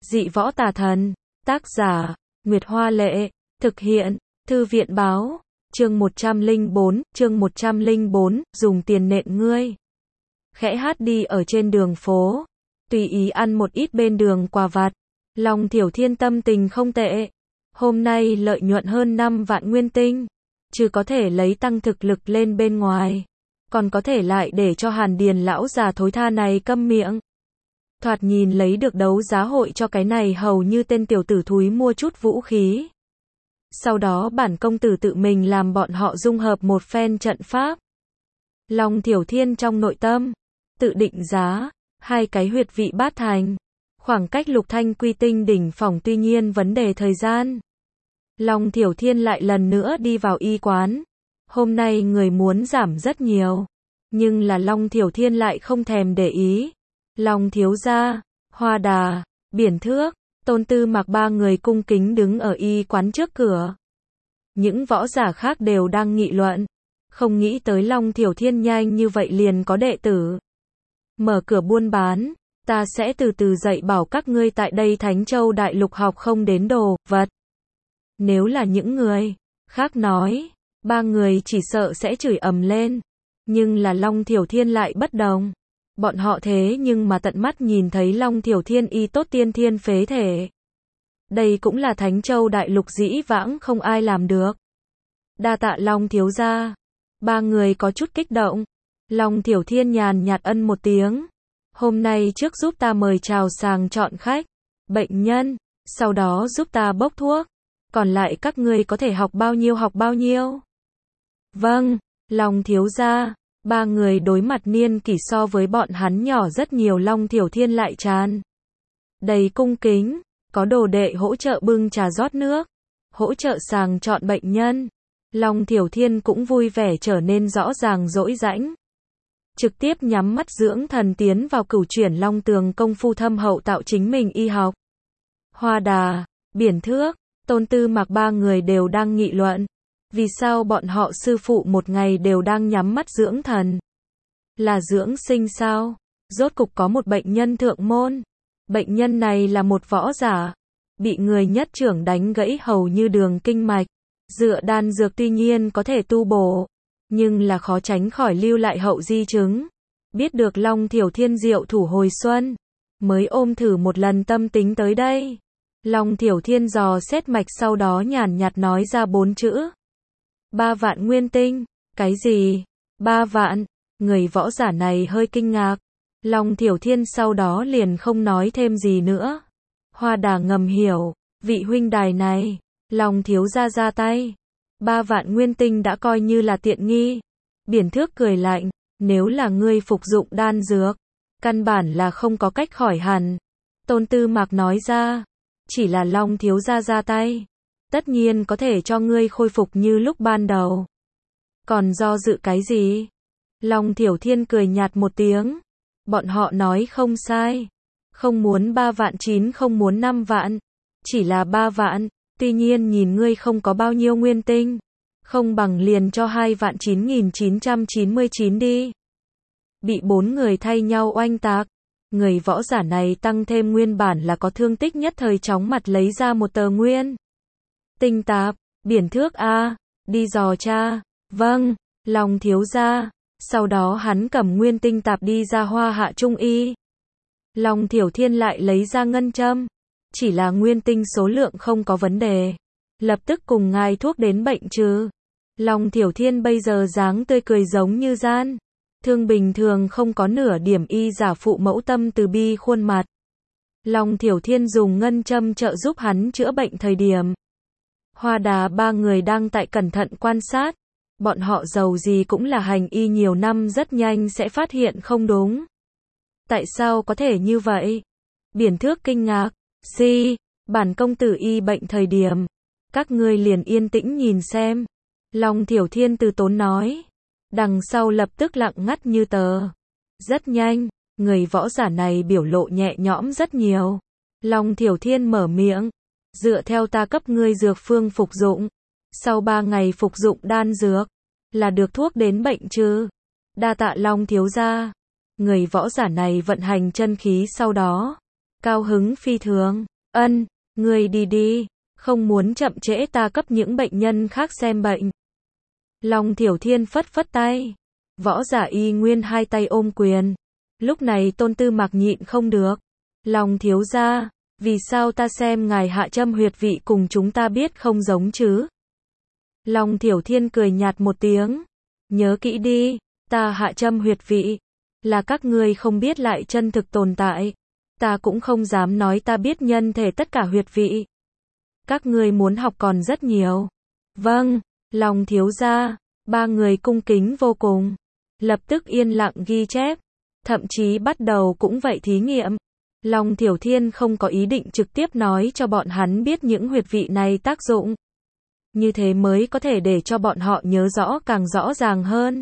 Dị võ tà thần. Tác giả, Nguyệt Hoa Lệ. Thực hiện, Thư viện Báo. Chương 104, dùng tiền nện ngươi. Khẽ hát đi ở trên đường phố. Tùy ý ăn một ít bên đường quà vặt. Long Thiểu Thiên tâm tình không tệ. Hôm nay lợi nhuận hơn 5 vạn nguyên tinh. Chứ có thể lấy tăng thực lực lên bên ngoài. Còn có thể lại để cho Hàn Điền lão già thối tha này câm miệng. Thoạt nhìn lấy được đấu giá hội cho cái này hầu như tên tiểu tử thúi mua chút vũ khí. Sau đó bản công tử tự mình làm bọn họ dung hợp một phen trận pháp. Long Thiểu Thiên trong nội tâm tự định giá 2 cái huyệt vị bát thành. Khoảng cách lục thanh quy tinh đỉnh phong tuy nhiên vấn đề thời gian. Long Thiểu Thiên lại lần nữa đi vào y quán. Hôm nay người muốn giảm rất nhiều. Nhưng là Long Thiểu Thiên lại không thèm để ý. Long thiếu gia, Hoa Đà, Biển Thước, Tôn Tư Mặc 3 người cung kính đứng ở y quán trước cửa. Những võ giả khác đều đang nghị luận. Không nghĩ tới Long Thiểu Thiên nhanh như vậy liền có đệ tử. Mở cửa buôn bán, ta sẽ từ từ dạy bảo các ngươi tại đây Thánh Châu Đại Lục học không đến đồ vật. Nếu là những người khác nói, 3 người chỉ sợ sẽ chửi ầm lên. Nhưng là Long Thiểu Thiên lại bất đồng. Bọn họ thế nhưng mà tận mắt nhìn thấy Long Thiểu Thiên y tốt tiên thiên phế thể. Đây cũng là Thánh Châu Đại Lục dĩ vãng không ai làm được. Đa tạ Long thiếu gia. 3 người có chút kích động. Long Thiểu Thiên nhàn nhạt ân một tiếng. Hôm nay trước giúp ta mời chào sàng chọn khách, bệnh nhân, sau đó giúp ta bốc thuốc. Còn lại các ngươi có thể học bao nhiêu học bao nhiêu. Vâng, Long thiếu gia. 3 người đối mặt niên kỷ so với bọn hắn nhỏ rất nhiều. Long Thiểu Thiên lại tràn đầy cung kính, có đồ đệ hỗ trợ bưng trà rót nước, hỗ trợ sàng chọn bệnh nhân. Long Thiểu Thiên cũng vui vẻ trở nên rõ ràng dỗi rãnh. Trực tiếp nhắm mắt dưỡng thần tiến vào cửu chuyển long tường công phu thâm hậu tạo chính mình y học. Hoa Đà, Biển Thước, Tôn Tư Mặc 3 người đều đang nghị luận. Vì sao bọn họ sư phụ một ngày đều đang nhắm mắt dưỡng thần? Là dưỡng sinh sao? Rốt cục có một bệnh nhân thượng môn. Bệnh nhân này là một võ giả. Bị người nhất trưởng đánh gãy hầu như đường kinh mạch. Dựa đan dược tuy nhiên có thể tu bổ. Nhưng là khó tránh khỏi lưu lại hậu di chứng. Biết được Long Thiểu Thiên diệu thủ hồi xuân. Mới ôm thử một lần tâm tính tới đây. Long Thiểu Thiên dò xét mạch sau đó nhàn nhạt nói ra 4 chữ. 3 vạn nguyên tinh. Cái gì? 3 vạn? Người võ giả này hơi kinh ngạc. Long Thiểu Thiên sau đó liền không nói thêm gì nữa. Hoa Đà ngầm hiểu. Vị huynh đài này. Long thiếu gia ra tay. 3 vạn nguyên tinh đã coi như là tiện nghi. Biển Thước cười lạnh. Nếu là ngươi phục dụng đan dược, căn bản là không có cách khỏi hẳn. Tôn Tư Mặc nói ra. Chỉ là Long thiếu gia ra tay. Tất nhiên có thể cho ngươi khôi phục như lúc ban đầu. Còn do dự cái gì? Long Thiểu Thiên cười nhạt một tiếng. Bọn họ nói không sai. Không muốn 3 vạn 9 không muốn 5 vạn. Chỉ là 3 vạn. Tuy nhiên nhìn ngươi không có bao nhiêu nguyên tinh. Không bằng liền cho 2 vạn 9.999 đi. Bị 4 người thay nhau oanh tạc. Người võ giả này tăng thêm nguyên bản là có thương tích nhất thời chóng mặt lấy ra một tờ nguyên tinh tạp. Biển Thước a, đi dò tra. Vâng, Long thiếu gia. Sau đó hắn cầm nguyên tinh tạp đi ra Hoa Hạ Trung Y. Long Thiểu Thiên lại lấy ra ngân châm. Chỉ là nguyên tinh số lượng không có vấn đề. Lập tức cùng ngài thuốc đến bệnh trừ. Long Thiểu Thiên bây giờ dáng tươi cười giống như gian thương bình thường, không có nửa điểm y giả phụ mẫu tâm từ bi khuôn mặt. Long Thiểu Thiên dùng ngân châm trợ giúp hắn chữa bệnh thời điểm. Hoa Đà 3 người đang tại cẩn thận quan sát. Bọn họ dầu gì cũng là hành y nhiều năm, rất nhanh sẽ phát hiện không đúng. Tại sao có thể như vậy? Biển Thước kinh ngạc. Bản công tử y bệnh thời điểm. Các ngươi liền yên tĩnh nhìn xem. Long Thiểu Thiên từ tốn nói. Đằng sau lập tức lặng ngắt như tờ. Rất nhanh, người võ giả này biểu lộ nhẹ nhõm rất nhiều. Long Thiểu Thiên mở miệng. Dựa theo ta cấp ngươi dược phương phục dụng. Sau 3 ngày phục dụng đan dược, là được thuốc đến bệnh trừ. Đa tạ Long thiếu gia. Người võ giả này vận hành chân khí sau đó. Cao hứng phi thường. Ân, ngươi đi đi, không muốn chậm trễ ta cấp những bệnh nhân khác xem bệnh. Long Thiểu Thiên phất phất tay. Võ giả Y Nguyên hai tay ôm quyền. Lúc này Tôn Tư Mạc nhịn không được. Long thiếu gia, vì sao ta xem ngài hạ châm huyệt vị cùng chúng ta biết không giống chứ? Long Thiểu Thiên cười nhạt một tiếng. Nhớ kỹ đi, ta hạ châm huyệt vị, là các ngươi không biết lại chân thực tồn tại. Ta cũng không dám nói ta biết nhân thể tất cả huyệt vị. Các ngươi muốn học còn rất nhiều. Vâng, Long thiếu gia, ba người cung kính vô cùng. Lập tức yên lặng ghi chép. Thậm chí bắt đầu cũng vậy thí nghiệm. Long Thiểu Thiên không có ý định trực tiếp nói cho bọn hắn biết những huyệt vị này tác dụng. Như thế mới có thể để cho bọn họ nhớ rõ càng rõ ràng hơn.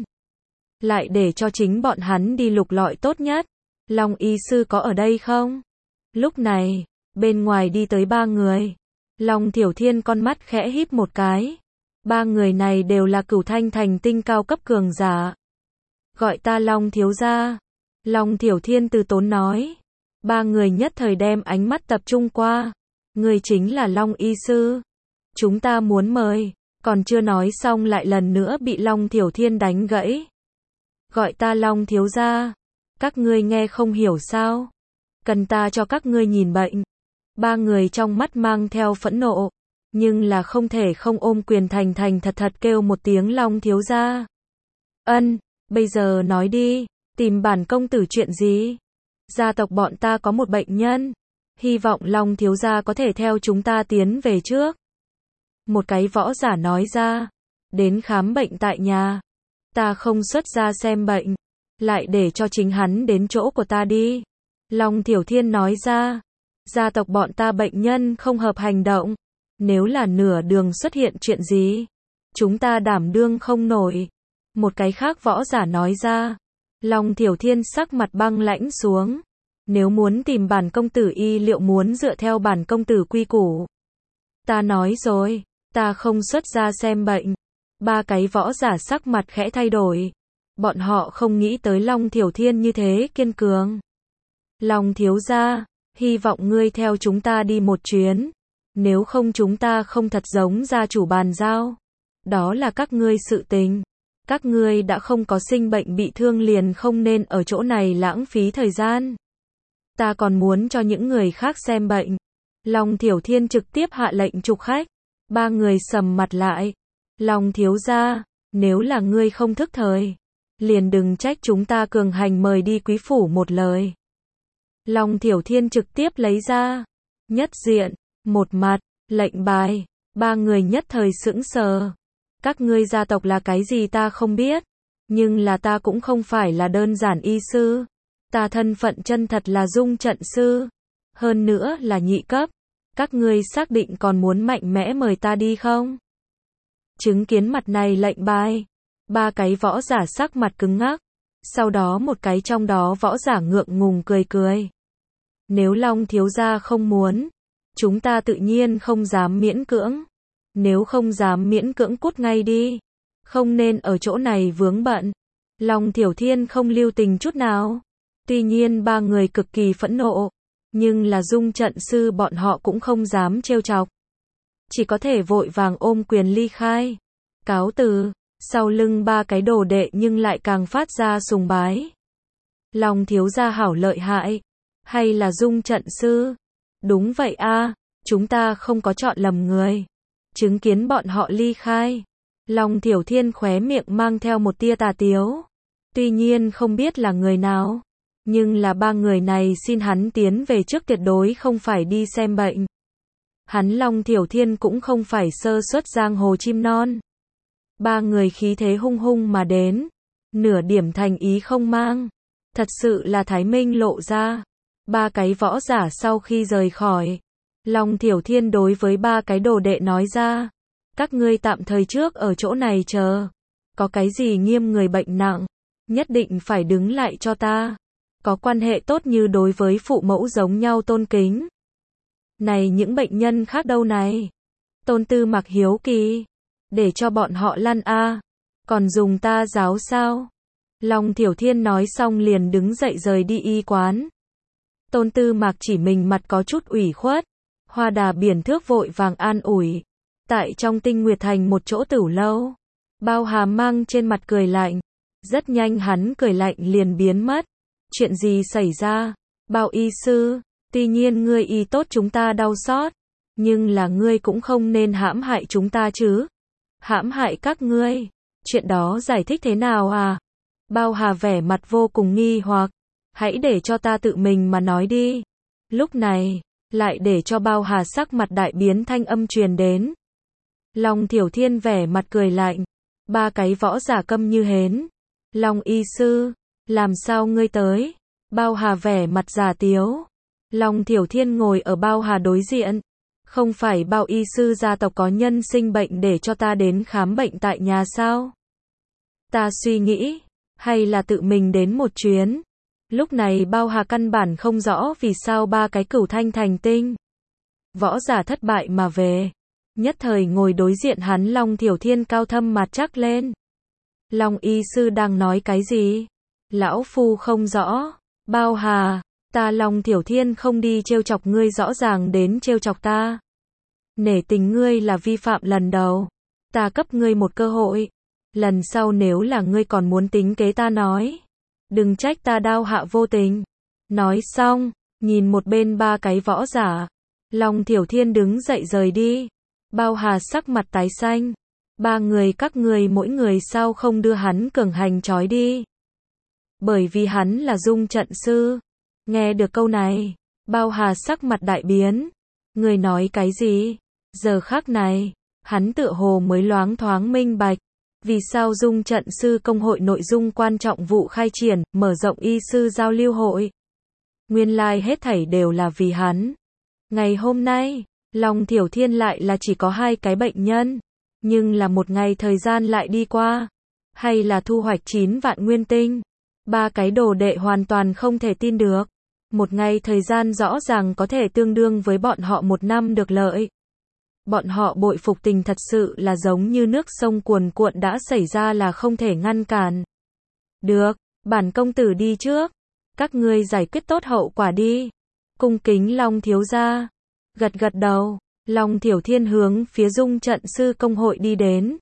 Lại để cho chính bọn hắn đi lục lọi tốt nhất. Long y sư có ở đây không? Lúc này, bên ngoài đi tới ba người. Long Thiểu Thiên con mắt khẽ híp một cái. Ba người này đều là Cửu Thanh thành tinh cao cấp cường giả. Gọi ta Long thiếu gia. Long Thiểu Thiên từ tốn nói. Ba người nhất thời đem ánh mắt tập trung qua. Người chính là Long y sư. Chúng ta muốn mời. Còn chưa nói xong lại lần nữa bị Long Thiểu Thiên đánh gãy. Gọi ta Long thiếu gia. Các ngươi nghe không hiểu sao? Cần ta cho các ngươi nhìn bệnh. Ba người trong mắt mang theo phẫn nộ. Nhưng là không thể không ôm quyền thành thành thật thật kêu một tiếng Long thiếu gia. Ân, bây giờ nói đi, tìm bản công tử chuyện gì? Gia tộc bọn ta có một bệnh nhân. Hy vọng Long thiếu gia có thể theo chúng ta tiến về trước. Một cái võ giả nói ra. Đến khám bệnh tại nhà. Ta không xuất ra xem bệnh. Lại để cho chính hắn đến chỗ của ta đi. Long Thiểu Thiên nói ra. Gia tộc bọn ta bệnh nhân không hợp hành động. Nếu là nửa đường xuất hiện chuyện gì, chúng ta đảm đương không nổi. Một cái khác võ giả nói ra. Long Thiểu Thiên sắc mặt băng lãnh xuống. Nếu muốn tìm bản công tử y liệu muốn dựa theo bản công tử quy củ. Ta nói rồi, ta không xuất ra xem bệnh. Ba cái võ giả sắc mặt khẽ thay đổi. Bọn họ không nghĩ tới Long Thiểu Thiên như thế kiên cường. Long thiếu gia, hy vọng ngươi theo chúng ta đi một chuyến. Nếu không chúng ta không thật giống gia chủ bàn giao. Đó là các ngươi sự tình. Các ngươi đã không có sinh bệnh bị thương liền không nên ở chỗ này lãng phí thời gian. Ta còn muốn cho những người khác xem bệnh. Long Thiểu Thiên trực tiếp hạ lệnh trục khách. Ba người sầm mặt lại. Long thiếu gia, nếu là ngươi không thức thời, liền đừng trách chúng ta cường hành mời đi quý phủ một lời. Long Thiểu Thiên trực tiếp lấy ra. Nhất diện, một mặt, lệnh bài. Ba người nhất thời sững sờ. Các ngươi gia tộc là cái gì ta không biết. Nhưng là ta cũng không phải là đơn giản y sư. Ta thân phận chân thật là dung trận sư. Hơn nữa là nhị cấp. Các ngươi xác định còn muốn mạnh mẽ mời ta đi không? Chứng kiến mặt này lệnh bài. Ba cái võ giả sắc mặt cứng ngắc. Sau đó một cái trong đó võ giả ngượng ngùng cười cười. Nếu Long thiếu gia không muốn, chúng ta tự nhiên không dám miễn cưỡng. Nếu không dám miễn cưỡng cút ngay đi. Không nên ở chỗ này vướng bận. Long Thiểu Thiên không lưu tình chút nào. Tuy nhiên ba người cực kỳ phẫn nộ. Nhưng là dung trận sư bọn họ cũng không dám trêu chọc. Chỉ có thể vội vàng ôm quyền ly khai. Cáo từ. Sau lưng ba cái đồ đệ nhưng lại càng phát ra sùng bái. Long thiếu gia hảo lợi hại. Hay là dung trận sư? Đúng vậy a, chúng ta không có chọn lầm người. Chứng kiến bọn họ ly khai. Long Thiểu Thiên khóe miệng mang theo một tia tà tiếu. Tuy nhiên không biết là người nào. Nhưng là ba người này xin hắn tiến về trước tuyệt đối không phải đi xem bệnh. Hắn Long Thiểu Thiên cũng không phải sơ suất giang hồ chim non. Ba người khí thế hung hung mà đến. Nửa điểm thành ý không mang. Thật sự là Thái Minh lộ ra. Ba cái võ giả sau khi rời khỏi. Long Thiểu Thiên đối với ba cái đồ đệ nói ra. Các ngươi tạm thời trước ở chỗ này chờ. Có cái gì nghiêm người bệnh nặng. Nhất định phải đứng lại cho ta. Có quan hệ tốt như đối với phụ mẫu giống nhau tôn kính. Này những bệnh nhân khác đâu này? Tôn Tư Mạc hiếu kỳ. Để cho bọn họ lăn a. Còn dùng ta giáo sao? Long Thiểu Thiên nói xong liền đứng dậy rời đi y quán. Tôn Tư Mạc chỉ mình mặt có chút ủy khuất. Hoa Đà Biển Thước vội vàng an ủi. Tại trong Tinh Nguyệt Thành một chỗ tửu lâu, Bao Hà mang trên mặt cười lạnh. Rất nhanh hắn cười lạnh liền biến mất. Chuyện gì xảy ra? Bao y sư, tuy nhiên ngươi y tốt chúng ta đau xót, nhưng là ngươi cũng không nên hãm hại chúng ta chứ. Hãm hại các ngươi? Chuyện đó giải thích thế nào à? Bao Hà vẻ mặt vô cùng nghi hoặc. Hãy để cho ta tự mình mà nói đi. Lúc này, lại để cho Bao Hà sắc mặt đại biến thanh âm truyền đến. Long Thiểu Thiên vẻ mặt cười lạnh. Ba cái võ giả câm như hến. Long y sư, làm sao ngươi tới? Bao Hà vẻ mặt già tiếu. Long Thiểu Thiên ngồi ở Bao Hà đối diện. Không phải Bao y sư gia tộc có nhân sinh bệnh để cho ta đến khám bệnh tại nhà sao? Ta suy nghĩ, hay là tự mình đến một chuyến. Lúc này Bao Hà căn bản không rõ vì sao ba cái Cửu Thanh thành tinh võ giả thất bại mà về. Nhất thời ngồi đối diện hắn Long Thiểu Thiên cao thâm mặt chắc lên. Long y sư đang nói cái gì? Lão phu không rõ. Bao Hà, ta Long Thiểu Thiên không đi trêu chọc ngươi, rõ ràng đến trêu chọc ta. Nể tình ngươi là vi phạm lần đầu, ta cấp ngươi một cơ hội. Lần sau nếu là ngươi còn muốn tính kế ta nói, đừng trách ta đao hạ vô tình. Nói xong, nhìn một bên ba cái võ giả, Long Thiểu Thiên đứng dậy rời đi. Bao Hà sắc mặt tái xanh. Ba người các người mỗi người sao không đưa hắn cường hành trói đi? Bởi vì hắn là dung trận sư. Nghe được câu này, Bao Hà sắc mặt đại biến. Người nói cái gì? Giờ khắc này, hắn tựa hồ mới loáng thoáng minh bạch. Vì sao dung trận sư công hội nội dung quan trọng vụ khai triển, mở rộng y sư giao lưu hội? Nguyên lai hết thảy đều là vì hắn. Ngày hôm nay, Long Thiểu Thiên lại là chỉ có 2 cái bệnh nhân. Nhưng là một ngày thời gian lại đi qua. Hay là thu hoạch 9 vạn nguyên tinh. 3 cái đồ đệ hoàn toàn không thể tin được. Một ngày thời gian rõ ràng có thể tương đương với bọn họ 1 năm được lợi. Bọn họ bội phục tình thật sự là giống như nước sông cuồn cuộn đã xảy ra là không thể ngăn cản. Được, bản công tử đi trước. Các ngươi giải quyết tốt hậu quả đi. Cung kính Long thiếu gia. Gật gật đầu, Long Thiểu Thiên hướng phía dung trận sư công hội đi đến.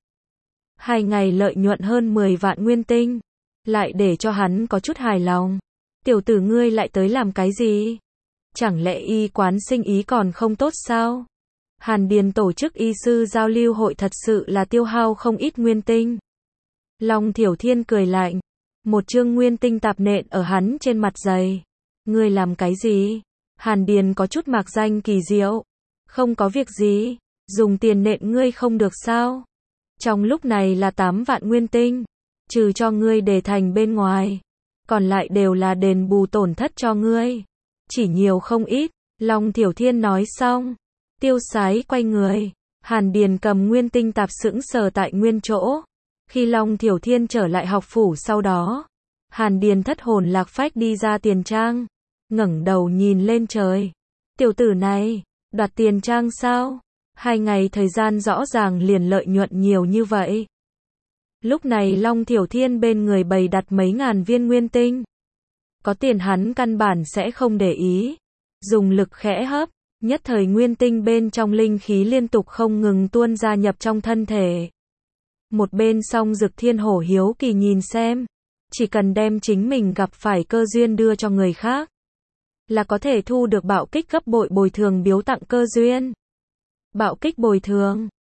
2 ngày lợi nhuận hơn 10 vạn nguyên tinh. Lại để cho hắn có chút hài lòng. Tiểu tử ngươi lại tới làm cái gì? Chẳng lẽ y quán sinh ý còn không tốt sao? Hàn Điền tổ chức y sư giao lưu hội thật sự là tiêu hao không ít nguyên tinh. Long Thiểu Thiên cười lạnh. Một chương nguyên tinh tạp nện ở hắn trên mặt giày. Ngươi làm cái gì? Hàn Điền có chút mạc danh kỳ diệu. Không có việc gì. Dùng tiền nện ngươi không được sao? Trong lúc này là 8 vạn nguyên tinh. Trừ cho ngươi để thành bên ngoài. Còn lại đều là đền bù tổn thất cho ngươi. Chỉ nhiều không ít. Long Thiểu Thiên nói xong. Tiêu sái quay người. Hàn Điền cầm nguyên tinh tạp sững sờ tại nguyên chỗ. Khi Long Thiểu Thiên trở lại học phủ sau đó, Hàn Điền thất hồn lạc phách đi ra tiền trang. Ngẩng đầu nhìn lên trời. Tiểu tử này, đoạt tiền trang sao? 2 ngày thời gian rõ ràng liền lợi nhuận nhiều như vậy. Lúc này Long Thiểu Thiên bên người bày đặt mấy ngàn viên nguyên tinh. Có tiền hắn căn bản sẽ không để ý. Dùng lực khẽ hấp, nhất thời nguyên tinh bên trong linh khí liên tục không ngừng tuôn ra nhập trong thân thể. Một bên Song Dực Thiên Hổ hiếu kỳ nhìn xem. Chỉ cần đem chính mình gặp phải cơ duyên đưa cho người khác, là có thể thu được bạo kích gấp bội bồi thường biếu tặng cơ duyên. Bạo kích bồi thường,